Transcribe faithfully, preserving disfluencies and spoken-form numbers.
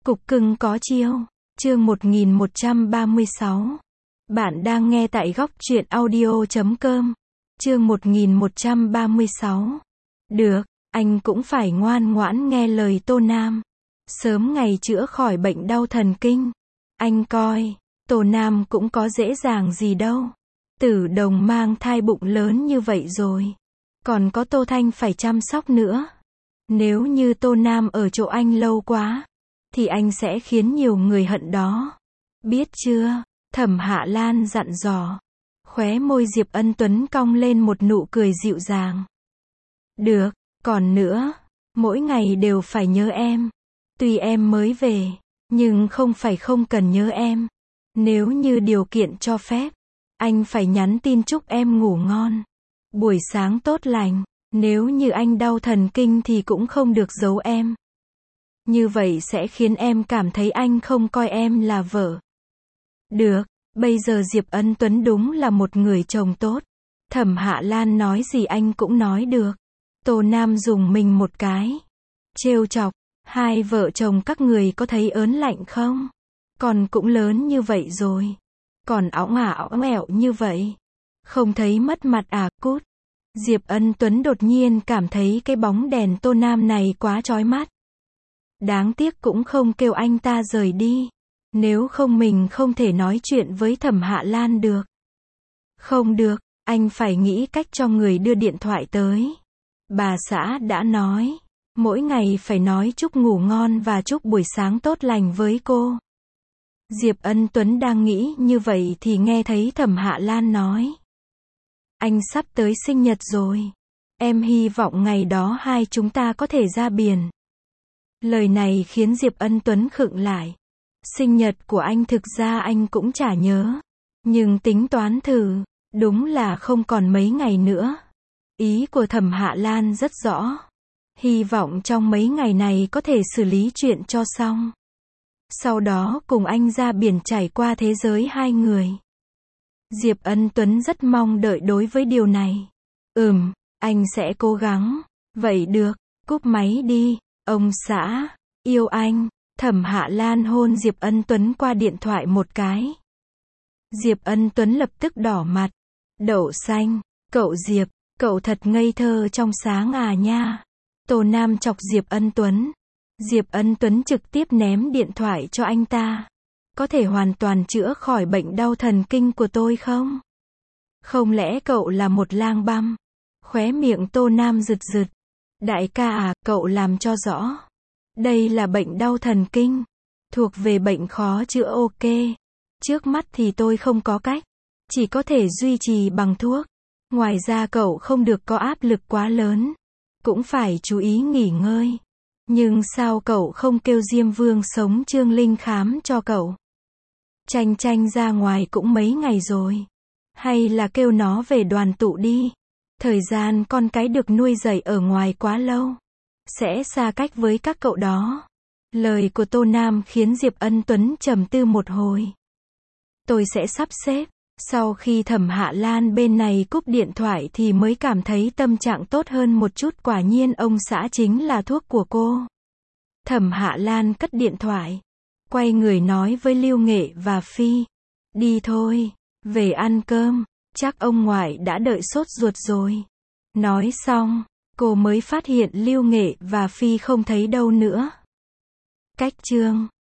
Cục cưng có chiêu. Chương một nghìn một trăm ba mươi sáu. Bạn đang nghe tại góc truyện audio chấm com. Chương một nghìn một trăm ba mươi sáu. Được, anh cũng phải ngoan ngoãn nghe lời Tô Nam. Sớm ngày chữa khỏi bệnh đau thần kinh. Anh coi, Tô Nam cũng có dễ dàng gì đâu. Tử Đồng mang thai bụng lớn như vậy rồi. Còn có Tô Thanh phải chăm sóc nữa. Nếu như Tô Nam ở chỗ anh lâu quá, thì anh sẽ khiến nhiều người hận đó. Biết chưa? Thẩm Hạ Lan dặn dò. Khóe môi Diệp Ân Tuấn cong lên một nụ cười dịu dàng. Được, còn nữa, mỗi ngày đều phải nhớ em. Tuy em mới về, nhưng không phải không cần nhớ em. Nếu như điều kiện cho phép, anh phải nhắn tin chúc em ngủ ngon. Buổi sáng tốt lành, nếu như anh đau thần kinh thì cũng không được giấu em. Như vậy sẽ khiến em cảm thấy anh không coi em là vợ. Được, bây giờ Diệp Ân Tuấn đúng là một người chồng tốt. Thẩm Hạ Lan nói gì anh cũng nói được. Tô Nam dùng mình một cái. Trêu chọc, hai vợ chồng các người có thấy ớn lạnh không? Còn cũng lớn như vậy rồi. Còn óng ả óng ẻo như vậy. Không thấy mất mặt à, cút. Diệp Ân Tuấn đột nhiên cảm thấy cái bóng đèn Tô Nam này quá chói mắt. Đáng tiếc cũng không kêu anh ta rời đi. Nếu không mình không thể nói chuyện với Thẩm Hạ Lan được. Không được, anh phải nghĩ cách cho người đưa điện thoại tới. Bà xã đã nói, mỗi ngày phải nói chúc ngủ ngon và chúc buổi sáng tốt lành với cô. Diệp Ân Tuấn đang nghĩ như vậy thì nghe thấy Thẩm Hạ Lan nói. Anh sắp tới sinh nhật rồi. Em hy vọng ngày đó hai chúng ta có thể ra biển. Lời này khiến Diệp Ân Tuấn khựng lại. Sinh nhật của anh thực ra anh cũng chả nhớ. Nhưng tính toán thử, đúng là không còn mấy ngày nữa. Ý của Thẩm Hạ Lan rất rõ. Hy vọng trong mấy ngày này có thể xử lý chuyện cho xong. Sau đó cùng anh ra biển trải qua thế giới hai người. Diệp Ân Tuấn rất mong đợi đối với điều này. Ừm, anh sẽ cố gắng. Vậy được, cúp máy đi. Ông xã, yêu anh. Thẩm Hạ Lan hôn Diệp Ân Tuấn qua điện thoại một cái. Diệp Ân Tuấn lập tức đỏ mặt. Đậu xanh, cậu Diệp, cậu thật ngây thơ trong sáng à nha. Tô Nam chọc Diệp Ân Tuấn. Diệp Ân Tuấn trực tiếp ném điện thoại cho anh ta. Có thể hoàn toàn chữa khỏi bệnh đau thần kinh của tôi không? Không lẽ cậu là một lang băm? Khóe miệng Tô Nam rực rực. Đại ca à, cậu làm cho rõ. Đây là bệnh đau thần kinh. Thuộc về bệnh khó chữa ok. Trước mắt thì tôi không có cách. Chỉ có thể duy trì bằng thuốc. Ngoài ra cậu không được có áp lực quá lớn. Cũng phải chú ý nghỉ ngơi. Nhưng sao cậu không kêu Diêm Vương sống Trương Linh khám cho cậu? Tranh tranh ra ngoài cũng mấy ngày rồi. Hay là kêu nó về đoàn tụ đi. Thời gian con cái được nuôi dạy ở ngoài quá lâu. Sẽ xa cách với các cậu đó. Lời của Tô Nam khiến Diệp Ân Tuấn trầm tư một hồi. Tôi sẽ sắp xếp. Sau khi Thẩm Hạ Lan bên này cúp điện thoại thì mới cảm thấy tâm trạng tốt hơn một chút. Quả nhiên ông xã chính là thuốc của cô. Thẩm Hạ Lan cất điện thoại. Quay người nói với Lưu Nghệ và Phi. Đi thôi, về ăn cơm. Chắc ông ngoại đã đợi sốt ruột rồi. Nói xong, cô mới phát hiện Lưu Nghệ và Phi không thấy đâu nữa. Cách chương